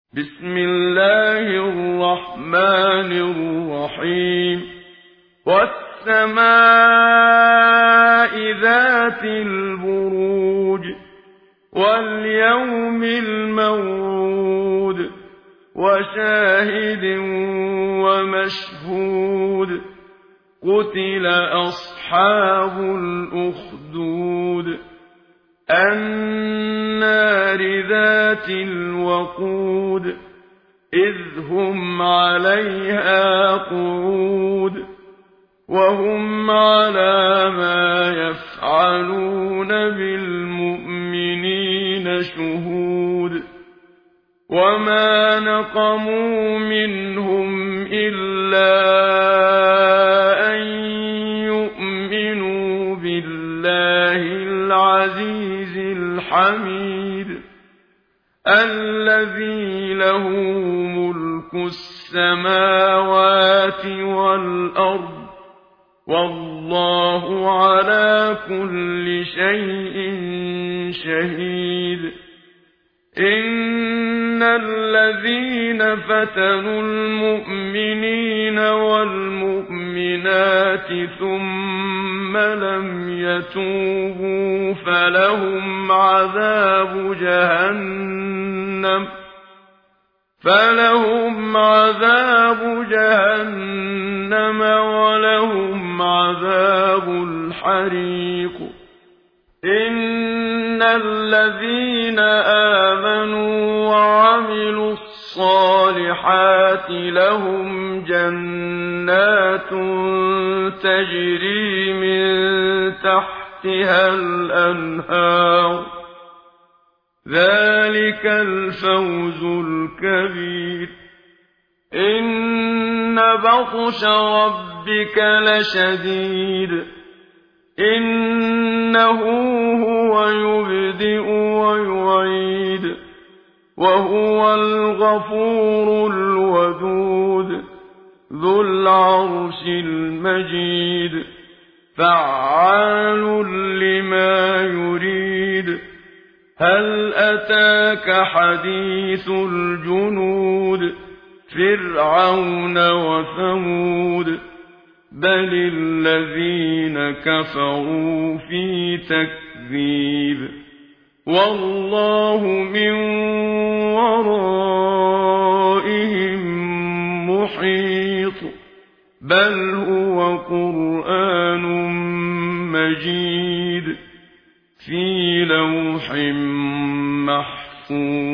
بسم الله الرحمن الرحيم والسماء ذات البروج واليوم الموعود وشاهد ومشهود قتل أصحاب الأخدود النار ذات الوقود إذ هم عليها قعود وهم على ما يفعلون بالمؤمنين شهود وما نقموا منهم إلا أن يؤمنوا بالله العزيز الحميد الذي له ملك السماوات والأرض والله على كل شيء شهيد إن الذين فتنوا المؤمنين والمؤمنات ثم لم يتوبوا فلهم عذاب جهنم ولهم عذاب الحريق إن الذين آمنوا وعملوا الصالحات لهم جنات تجري من تحتها الأنهار ذلك الفوز الكبير إن بطش ربك لشديد إنه هو يبدئ ويعيد وهو الغفور الودود ذو العرش المجيد فعال لما يريد هل أتاك حديث الجنود فرعون وثمود بل الذين كفروا في تكذيب والله من ورائهم محيط بل هو قرآن مجيد في لوح محفوظ